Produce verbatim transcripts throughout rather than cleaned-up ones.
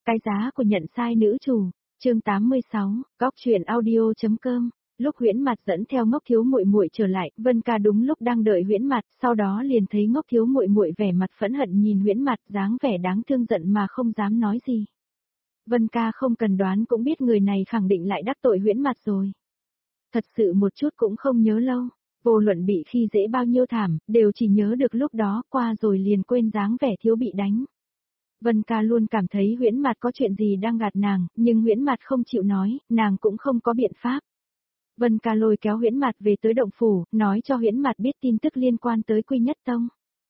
Cái giá của nhận sai nữ chủ, chương tám mươi sáu, góc truyện audio.com. Lúc Huyễn Mạt dẫn theo Ngốc Thiếu Muội Muội trở lại, Vân Ca đúng lúc đang đợi Huyễn Mạt, sau đó liền thấy Ngốc Thiếu Muội Muội vẻ mặt phẫn hận nhìn Huyễn Mạt, dáng vẻ đáng thương giận mà không dám nói gì. Vân Ca không cần đoán cũng biết người này khẳng định lại đắc tội Huyễn Mạt rồi. Thật sự một chút cũng không nhớ lâu, vô luận bị khi dễ bao nhiêu thảm, đều chỉ nhớ được lúc đó qua rồi liền quên dáng vẻ thiếu bị đánh. Vân Ca luôn cảm thấy Huyễn Mạt có chuyện gì đang gạt nàng, nhưng Huyễn Mạt không chịu nói, nàng cũng không có biện pháp. Vân Ca lôi kéo Huyễn Mạt về tới động phủ, nói cho Huyễn Mạt biết tin tức liên quan tới Quy Nhất Tông.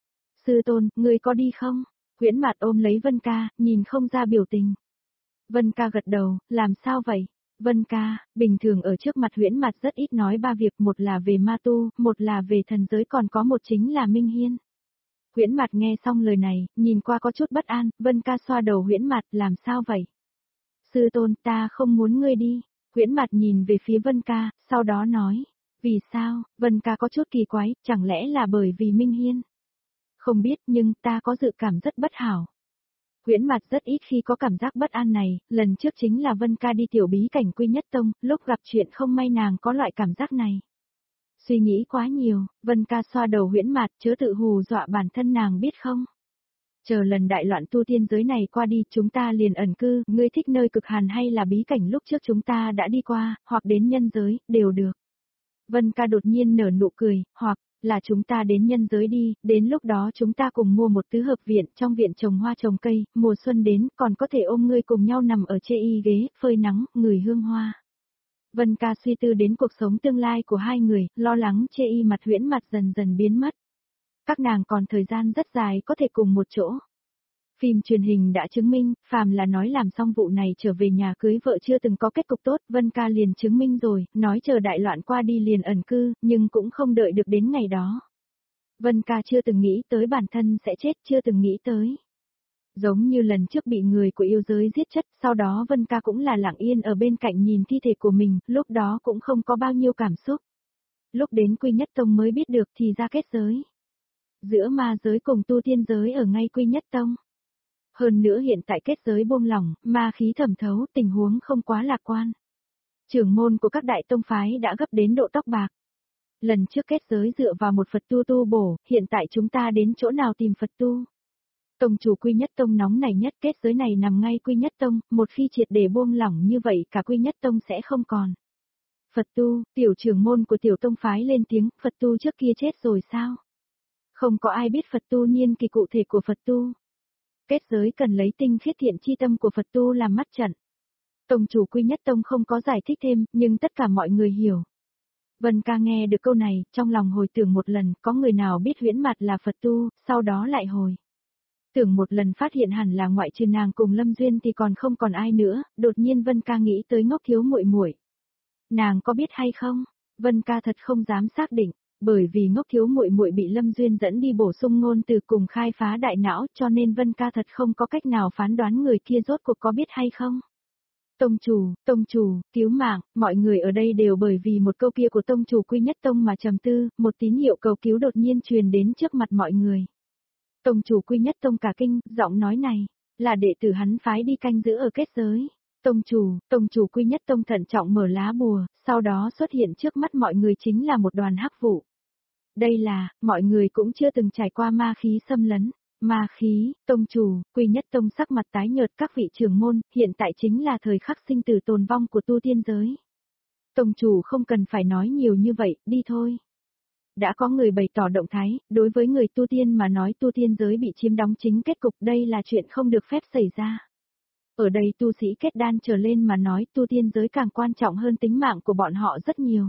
Sư tôn, ngươi có đi không? Huyễn Mạt ôm lấy Vân Ca, nhìn không ra biểu tình. Vân Ca gật đầu, làm sao vậy? Vân Ca, bình thường ở trước mặt Huyễn Mạt rất ít nói ba việc, một là về ma tu, một là về thần giới, còn có một chính là Minh Hiên. Huyễn Mạt nghe xong lời này, nhìn qua có chút bất an, Vân Ca xoa đầu Huyễn Mạt, làm sao vậy? Sư tôn, ta không muốn ngươi đi. Huyễn Mạt nhìn về phía Vân Ca, sau đó nói, vì sao? Vân Ca có chút kỳ quái, chẳng lẽ là bởi vì Minh Hiên? Không biết, nhưng ta có dự cảm rất bất hảo. Huyễn Mạt rất ít khi có cảm giác bất an này, lần trước chính là Vân Ca đi tiểu bí cảnh Quy Nhất Tông, lúc gặp chuyện không may nàng có loại cảm giác này. Suy nghĩ quá nhiều, Vân Ca xoa đầu Huyễn Mạt, chớ tự hù dọa bản thân nàng biết không? Chờ lần đại loạn tu tiên giới này qua đi, chúng ta liền ẩn cư, ngươi thích nơi cực hàn hay là bí cảnh lúc trước chúng ta đã đi qua, hoặc đến nhân giới, đều được. Vân Ca đột nhiên nở nụ cười, hoặc là chúng ta đến nhân giới đi, đến lúc đó chúng ta cùng mua một tứ hợp viện, trong viện trồng hoa trồng cây, mùa xuân đến, còn có thể ôm ngươi cùng nhau nằm ở chê y ghế, phơi nắng, ngửi hương hoa. Vân Ca suy tư đến cuộc sống tương lai của hai người, lo lắng chê y mặt Huyễn Mạt dần dần biến mất. Các nàng còn thời gian rất dài có thể cùng một chỗ. Phim truyền hình đã chứng minh, phàm là nói làm xong vụ này trở về nhà cưới vợ chưa từng có kết cục tốt, Vân Ca liền chứng minh rồi, nói chờ đại loạn qua đi liền ẩn cư, nhưng cũng không đợi được đến ngày đó. Vân Ca chưa từng nghĩ tới bản thân sẽ chết, chưa từng nghĩ tới. Giống như lần trước bị người của yêu giới giết chết, sau đó Vân Ca cũng là lặng yên ở bên cạnh nhìn thi thể của mình, lúc đó cũng không có bao nhiêu cảm xúc. Lúc đến Quy Nhất Tông mới biết được thì ra kết giới. Giữa ma giới cùng tu tiên giới ở ngay Quy Nhất Tông. Hơn nữa hiện tại kết giới buông lỏng, ma khí thẩm thấu, tình huống không quá lạc quan. Trưởng môn của các đại tông phái đã gấp đến độ tóc bạc. Lần trước kết giới dựa vào một Phật tu tu bổ, hiện tại chúng ta đến chỗ nào tìm Phật tu? Tông chủ Quy Nhất Tông nóng này nhất, kết giới này nằm ngay Quy Nhất Tông, một khi triệt để buông lỏng như vậy cả Quy Nhất Tông sẽ không còn. Phật tu, tiểu trưởng môn của tiểu tông phái lên tiếng, Phật tu trước kia chết rồi sao? Không có ai biết Phật tu niên kỳ cụ thể của Phật tu. Kết giới cần lấy tinh khiết thiện chi tâm của Phật tu làm mắt trận. Tông chủ Quy Nhất Tông không có giải thích thêm, nhưng tất cả mọi người hiểu. Vân Ca nghe được câu này, trong lòng hồi tưởng một lần, có người nào biết Huyễn Mạt là Phật tu, sau đó lại hồi. Tưởng một lần phát hiện hẳn là ngoại trừ nàng cùng Lâm Duyên thì còn không còn ai nữa, đột nhiên Vân Ca nghĩ tới Ngốc Thiếu Muội Muội. Nàng có biết hay không? Vân Ca thật không dám xác định. Bởi vì Ngốc Thiếu Muội Muội bị Lâm Duyên dẫn đi bổ sung ngôn từ cùng khai phá đại não, cho nên Vân Ca thật không có cách nào phán đoán người kia rốt cuộc có biết hay không. Tông chủ, tông chủ, cứu mạng, mọi người ở đây đều bởi vì một câu kia của tông chủ Quy Nhất Tông mà trầm tư, một tín hiệu cầu cứu đột nhiên truyền đến trước mặt mọi người. Tông chủ Quy Nhất Tông cả kinh, giọng nói này, là đệ tử hắn phái đi canh giữ ở kết giới. Tông chủ, tông chủ Quy Nhất Tông thận trọng mở lá bùa, sau đó xuất hiện trước mắt mọi người chính là một đoàn hắc vụ. Đây là, mọi người cũng chưa từng trải qua ma khí xâm lấn. Ma khí, tông chủ, Quy Nhất Tông sắc mặt tái nhợt, các vị trưởng môn, hiện tại chính là thời khắc sinh tử tồn vong của tu tiên giới. Tông chủ không cần phải nói nhiều như vậy, đi thôi. Đã có người bày tỏ động thái, đối với người tu tiên mà nói tu tiên giới bị chiếm đóng chính kết cục, đây là chuyện không được phép xảy ra. Ở đây tu sĩ kết đan trở lên mà nói tu tiên giới càng quan trọng hơn tính mạng của bọn họ rất nhiều.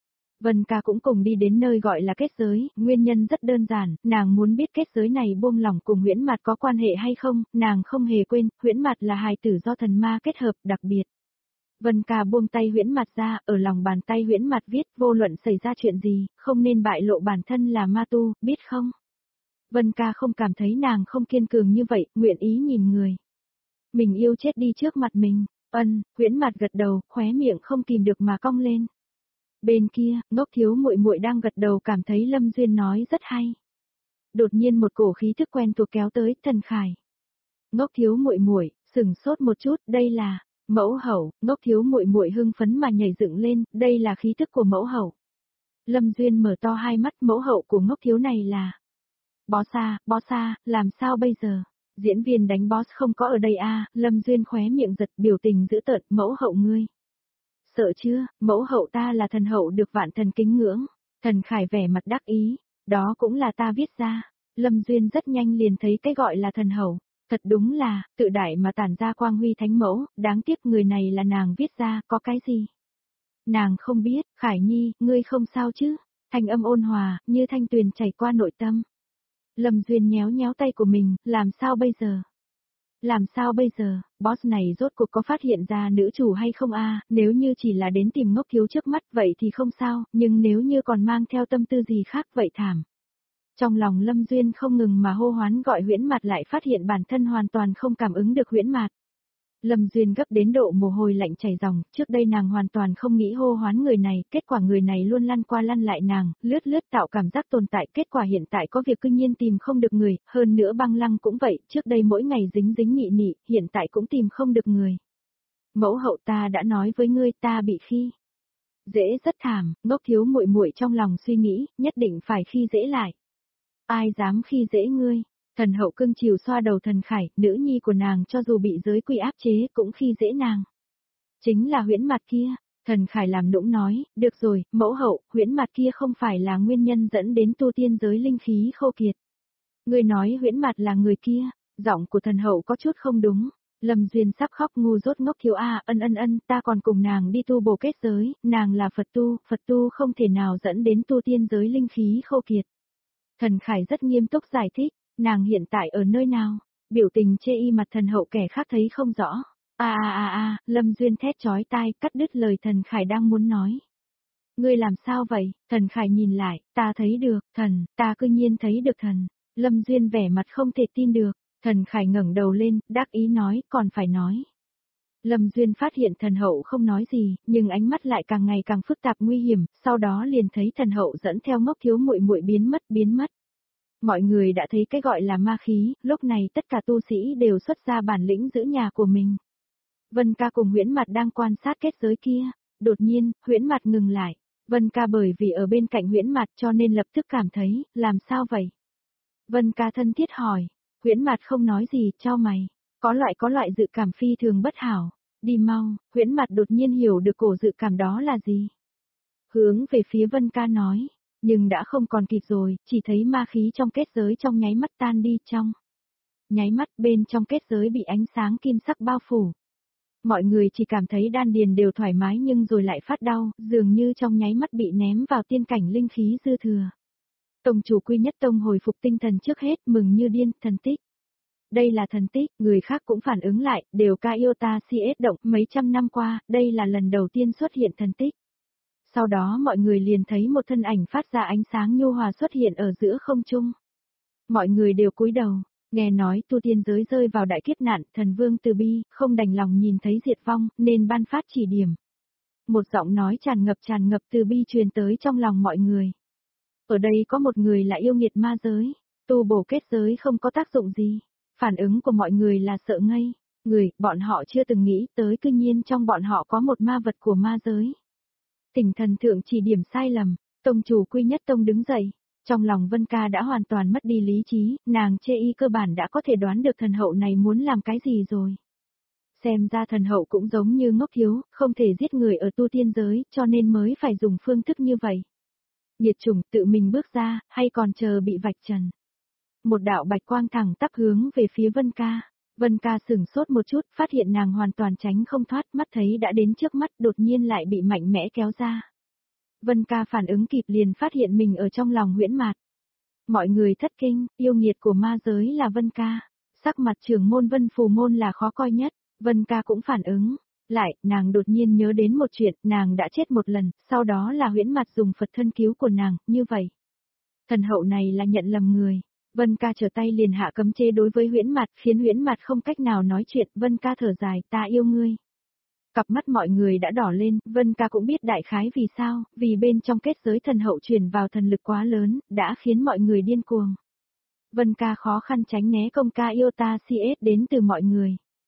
Vân Ca cũng cùng đi đến nơi gọi là kết giới, nguyên nhân rất đơn giản, nàng muốn biết kết giới này buông lỏng cùng Huyễn Mạt có quan hệ hay không, nàng không hề quên, Huyễn Mạt là hài tử do thần ma kết hợp đặc biệt. Vân Ca buông tay Huyễn Mạt ra, ở lòng bàn tay Huyễn Mạt viết, vô luận xảy ra chuyện gì, không nên bại lộ bản thân là ma tu, biết không? Vân Ca không cảm thấy nàng không kiên cường như vậy, nguyện ý nhìn người. Mình yêu chết đi trước mặt mình, ân, Huyễn Mạt gật đầu, khóe miệng không kìm được mà cong lên. Bên kia, Ngốc Thiếu Muội Muội đang gật đầu cảm thấy Lâm Duyên nói rất hay. Đột nhiên một cổ khí thức quen thuộc kéo tới, Thần Khải. Ngốc Thiếu Muội Muội, Sừng sốt một chút, đây là mẫu hậu, ngốc thiếu muội muội hưng phấn mà nhảy dựng lên, đây là khí tức của mẫu hậu. Lâm Duyên mở to hai mắt, mẫu hậu của ngốc thiếu này là Boss à, boss à, làm sao bây giờ? Diễn viên đánh boss không có ở đây à, Lâm Duyên khóe miệng giật, biểu tình dữ tợn, mẫu hậu ngươi. Sợ chưa, mẫu hậu ta là thần hậu được vạn thần kính ngưỡng. Thần Khải vẻ mặt đắc ý, đó cũng là ta viết ra. Lâm Duyên rất nhanh liền thấy cái gọi là thần hậu. Thật đúng là, tự đại mà tản ra quang huy thánh mẫu, đáng tiếc người này là nàng viết ra, có cái gì? Nàng không biết, Khải Nhi, ngươi không sao chứ? Thanh âm ôn hòa, như thanh tuyền chảy qua nội tâm. Lâm Duyên nhéo nhéo tay của mình, làm sao bây giờ? Làm sao bây giờ, boss này rốt cuộc có phát hiện ra nữ chủ hay không a? Nếu như chỉ là đến tìm ngốc thiếu trước mắt vậy thì không sao, nhưng nếu như còn mang theo tâm tư gì khác vậy thảm. Trong lòng Lâm Duyên không ngừng mà hô hoán gọi Huyễn Mạt lại phát hiện bản thân hoàn toàn không cảm ứng được Huyễn Mạt. Lâm Duyên gấp đến độ mồ hôi lạnh chảy ròng, trước đây nàng hoàn toàn không nghĩ hô hoán người này, kết quả người này luôn lăn qua lăn lại nàng, lướt lướt tạo cảm giác tồn tại, kết quả hiện tại có việc cư nhiên tìm không được người, hơn nữa Băng Lăng cũng vậy, trước đây mỗi ngày dính dính nhị nhị, hiện tại cũng tìm không được người. Mẫu hậu ta đã nói với ngươi ta bị khi dễ rất thảm, ngốc thiếu muội muội trong lòng suy nghĩ, nhất định phải khi dễ lại. Ai dám khi dễ ngươi? Thần hậu cưng chiều xoa đầu Thần Khải, nữ nhi của nàng cho dù bị giới quy áp chế cũng khi dễ nàng. Chính là Huyễn Mạt kia, Thần Khải làm nũng nói, được rồi, mẫu hậu, Huyễn Mạt kia không phải là nguyên nhân dẫn đến tu tiên giới linh khí khô kiệt. Ngươi nói Huyễn Mạt là người kia, giọng của thần hậu có chút không đúng. Lâm Duyên sắp khóc ngu dốt ngốc thiếu a, ân ân ân, ta còn cùng nàng đi tu bổ kết giới, nàng là Phật tu, Phật tu không thể nào dẫn đến tu tiên giới linh khí khô kiệt. Thần Khải rất nghiêm túc giải thích. Nàng hiện tại ở nơi nào? Biểu tình chê y mặt thần hậu kẻ khác thấy không rõ. A a a a, Lâm Duyên thét chói tai, cắt đứt lời Thần Khải đang muốn nói. Ngươi làm sao vậy? Thần Khải nhìn lại, ta thấy được, thần, ta cư nhiên thấy được thần. Lâm Duyên vẻ mặt không thể tin được. Thần Khải ngẩng đầu lên, đắc ý nói, còn phải nói. Lâm Duyên phát hiện thần hậu không nói gì, nhưng ánh mắt lại càng ngày càng phức tạp nguy hiểm, sau đó liền thấy thần hậu dẫn theo ngốc thiếu muội muội biến mất biến mất. Mọi người đã thấy cái gọi là ma khí, lúc này tất cả tu sĩ đều xuất ra bản lĩnh giữ nhà của mình. Vân Ca cùng Huyễn Mạt đang quan sát kết giới kia, đột nhiên, Huyễn Mạt ngừng lại. Vân Ca bởi vì ở bên cạnh Huyễn Mạt cho nên lập tức cảm thấy, làm sao vậy? Vân Ca thân thiết hỏi, Huyễn Mạt không nói gì, cho mày, có loại có loại dự cảm phi thường bất hảo, đi mau, Huyễn Mạt đột nhiên hiểu được cổ dự cảm đó là gì. Hướng về phía Vân Ca nói. Nhưng đã không còn kịp rồi, chỉ thấy ma khí trong kết giới trong nháy mắt tan đi trong. Nháy mắt bên trong kết giới bị ánh sáng kim sắc bao phủ. Mọi người chỉ cảm thấy đan điền đều thoải mái nhưng rồi lại phát đau, dường như trong nháy mắt bị ném vào tiên cảnh linh khí dư thừa. Tông chủ Quy Nhất Tông hồi phục tinh thần trước hết, mừng như điên, thần tích. Đây là thần tích, người khác cũng phản ứng lại, đều ca yêu ta si ết động, mấy trăm năm qua, đây là lần đầu tiên xuất hiện thần tích. Sau đó mọi người liền thấy một thân ảnh phát ra ánh sáng nhu hòa xuất hiện ở giữa không trung. Mọi người đều cúi đầu, nghe nói tu tiên giới rơi vào đại kiếp nạn, thần vương từ bi, không đành lòng nhìn thấy diệt vong, nên ban phát chỉ điểm. Một giọng nói tràn ngập tràn ngập từ bi truyền tới trong lòng mọi người. Ở đây có một người là yêu nghiệt ma giới, tu bổ kết giới không có tác dụng gì. Phản ứng của mọi người là sợ ngây, người, bọn họ chưa từng nghĩ tới cư nhiên trong bọn họ có một ma vật của ma giới. Tỉnh thần thượng chỉ điểm sai lầm, tông chủ Quy Nhất Tông đứng dậy, trong lòng Vân Ca đã hoàn toàn mất đi lý trí, nàng chê y cơ bản đã có thể đoán được thần hậu này muốn làm cái gì rồi. Xem ra thần hậu cũng giống như ngốc thiếu, không thể giết người ở tu tiên giới, cho nên mới phải dùng phương thức như vậy. Nhiệt chủng tự mình bước ra, hay còn chờ bị vạch trần. Một đạo bạch quang thẳng tắp hướng về phía Vân Ca. Vân Ca sửng sốt một chút, phát hiện nàng hoàn toàn tránh không thoát, mắt thấy đã đến trước mắt, đột nhiên lại bị mạnh mẽ kéo ra. Vân Ca phản ứng kịp liền phát hiện mình ở trong lòng Huyễn Mạt. Mọi người thất kinh, yêu nghiệt của ma giới là Vân Ca, sắc mặt trưởng môn Vân Phù môn là khó coi nhất, Vân Ca cũng phản ứng. Lại, nàng đột nhiên nhớ đến một chuyện, nàng đã chết một lần, sau đó là Huyễn Mạt dùng Phật thân cứu của nàng, như vậy. Thần hậu này là nhận lầm người. Vân Ca trở tay liền hạ cấm chế đối với Huyễn Mạt, khiến Huyễn Mạt không cách nào nói chuyện, Vân Ca thở dài, ta yêu ngươi. Cặp mắt mọi người đã đỏ lên, Vân Ca cũng biết đại khái vì sao, vì bên trong kết giới thần hậu truyền vào thần lực quá lớn, đã khiến mọi người điên cuồng. Vân Ca khó khăn tránh né công ca yêu ta si ết đến từ mọi người.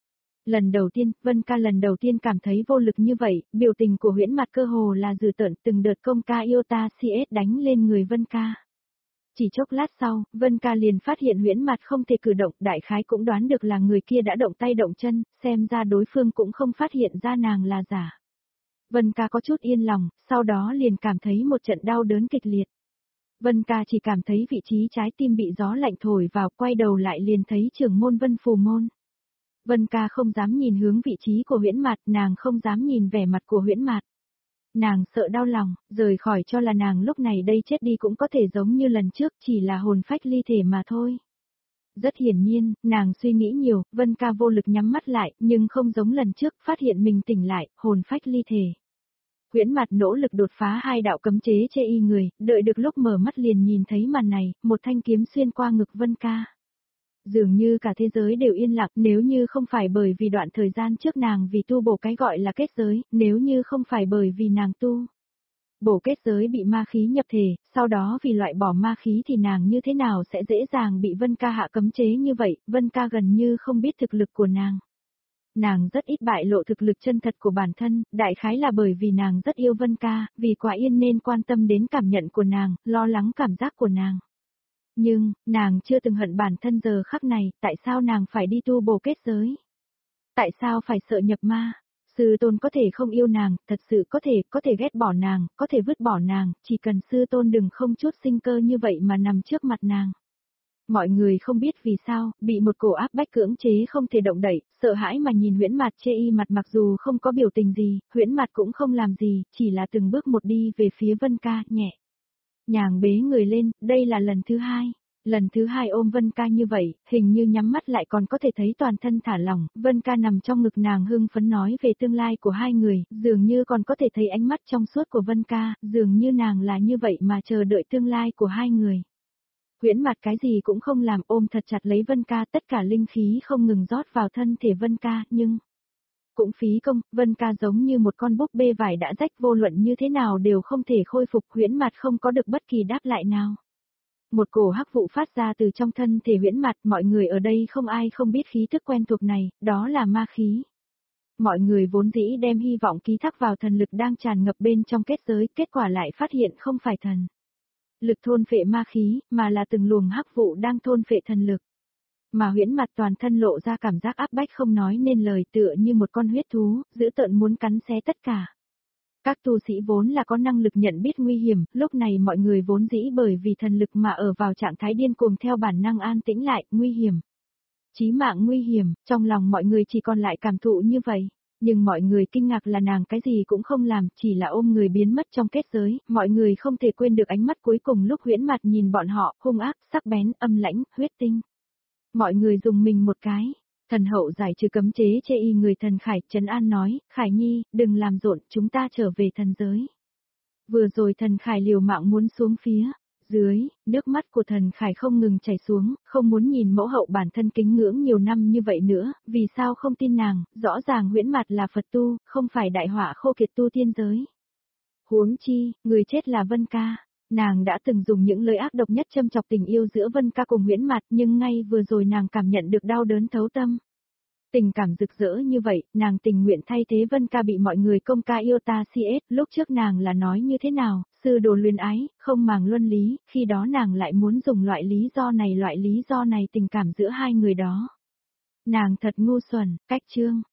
Lần đầu tiên, Vân Ca lần đầu tiên cảm thấy vô lực như vậy, biểu tình của Huyễn Mặt cơ hồ là dừ tợn, từng đợt công ca yêu ta xê ét đánh lên người Vân Ca. Chỉ chốc lát sau, Vân Ca liền phát hiện Huyễn Mặt không thể cử động, đại khái cũng đoán được là người kia đã động tay động chân, xem ra đối phương cũng không phát hiện ra nàng là giả. Vân Ca có chút yên lòng, sau đó liền cảm thấy một trận đau đớn kịch liệt. Vân Ca chỉ cảm thấy vị trí trái tim bị gió lạnh thổi vào, quay đầu lại liền thấy trưởng môn Vân Phù Môn. Vân Ca không dám nhìn hướng vị trí của Huyễn Mạt, nàng không dám nhìn vẻ mặt của Huyễn Mạt. Nàng sợ đau lòng, rời khỏi cho là nàng lúc này đây chết đi cũng có thể giống như lần trước, chỉ là hồn phách ly thể mà thôi. Rất hiển nhiên, nàng suy nghĩ nhiều, Vân Ca vô lực nhắm mắt lại, nhưng không giống lần trước, phát hiện mình tỉnh lại, hồn phách ly thể. Huyễn Mạt nỗ lực đột phá hai đạo cấm chế chê y người, đợi được lúc mở mắt liền nhìn thấy màn này, một thanh kiếm xuyên qua ngực Vân Ca. Dường như cả thế giới đều yên lặng, nếu như không phải bởi vì đoạn thời gian trước nàng vì tu bổ cái gọi là kết giới, nếu như không phải bởi vì nàng tu bổ kết giới bị ma khí nhập thể, sau đó vì loại bỏ ma khí thì nàng như thế nào sẽ dễ dàng bị Vân Ca hạ cấm chế như vậy, Vân Ca gần như không biết thực lực của nàng. Nàng rất ít bại lộ thực lực chân thật của bản thân, đại khái là bởi vì nàng rất yêu Vân Ca, vì quả yên nên quan tâm đến cảm nhận của nàng, lo lắng cảm giác của nàng. Nhưng, nàng chưa từng hận bản thân giờ khắc này, tại sao nàng phải đi tu bổ kết giới? Tại sao phải sợ nhập ma? Sư tôn có thể không yêu nàng, thật sự có thể, có thể ghét bỏ nàng, có thể vứt bỏ nàng, chỉ cần sư tôn đừng không chút sinh cơ như vậy mà nằm trước mặt nàng. Mọi người không biết vì sao, bị một cổ áp bách cưỡng chế không thể động đậy, sợ hãi mà nhìn Huyễn Mạt chê y mặt mặc dù không có biểu tình gì, Huyễn Mạt cũng không làm gì, chỉ là từng bước một đi về phía Vân Ca, nhẹ nhàng bế người lên, đây là lần thứ hai. Lần thứ hai ôm Vân Ca như vậy, hình như nhắm mắt lại còn có thể thấy toàn thân thả lỏng, Vân Ca nằm trong ngực nàng hưng phấn nói về tương lai của hai người, dường như còn có thể thấy ánh mắt trong suốt của Vân Ca, dường như nàng là như vậy mà chờ đợi tương lai của hai người. Huyễn Mạt cái gì cũng không làm, ôm thật chặt lấy Vân Ca, tất cả linh khí không ngừng rót vào thân thể Vân Ca, nhưng cũng phí công, Vân Ca giống như một con búp bê vải đã rách, vô luận như thế nào đều không thể khôi phục, Huyễn Mạt không có được bất kỳ đáp lại nào. Một cổ hắc vụ phát ra từ trong thân thể Huyễn Mạt, mọi người ở đây không ai không biết khí thức quen thuộc này, đó là ma khí. Mọi người vốn dĩ đem hy vọng ký thác vào thần lực đang tràn ngập bên trong kết giới, kết quả lại phát hiện không phải thần lực thôn phệ ma khí, mà là từng luồng hắc vụ đang thôn phệ thần lực. Mà Huyễn Mạt toàn thân lộ ra cảm giác áp bách không nói nên lời, tựa như một con huyết thú, dữ tợn muốn cắn xé tất cả. Các tu sĩ vốn là có năng lực nhận biết nguy hiểm, lúc này mọi người vốn dĩ bởi vì thần lực mà ở vào trạng thái điên cuồng theo bản năng an tĩnh lại, nguy hiểm. Chí mạng nguy hiểm, trong lòng mọi người chỉ còn lại cảm thụ như vậy. Nhưng mọi người kinh ngạc là nàng cái gì cũng không làm, chỉ là ôm người biến mất trong kết giới, mọi người không thể quên được ánh mắt cuối cùng lúc Huyễn Mạt nhìn bọn họ, hung ác, sắc bén, âm lãnh, huyết tinh. Mọi người dùng mình một cái. Thần hậu giải trừ cấm chế chê y người thần Khải, trấn an nói, Khải Nhi, đừng làm rộn, chúng ta trở về thần giới. Vừa rồi thần Khải liều mạng muốn xuống phía dưới, nước mắt của thần Khải không ngừng chảy xuống, không muốn nhìn mẫu hậu bản thân kính ngưỡng nhiều năm như vậy nữa, vì sao không tin nàng, rõ ràng Huyễn Mạt là Phật tu, không phải đại họa khô kiệt tu tiên giới. Huống chi, người chết là Vân Ca. Nàng đã từng dùng những lời ác độc nhất châm chọc tình yêu giữa Vân Ca cùng Huyễn Mạt, nhưng ngay vừa rồi nàng cảm nhận được đau đớn thấu tâm. Tình cảm rực rỡ như vậy, nàng tình nguyện thay thế Vân Ca bị mọi người công ca yêu ta xê ét, lúc trước nàng là nói như thế nào, sư đồ luyến ái, không màng luân lý, khi đó nàng lại muốn dùng loại lý do này loại lý do này tình cảm giữa hai người đó. Nàng thật ngu xuẩn, cách chương.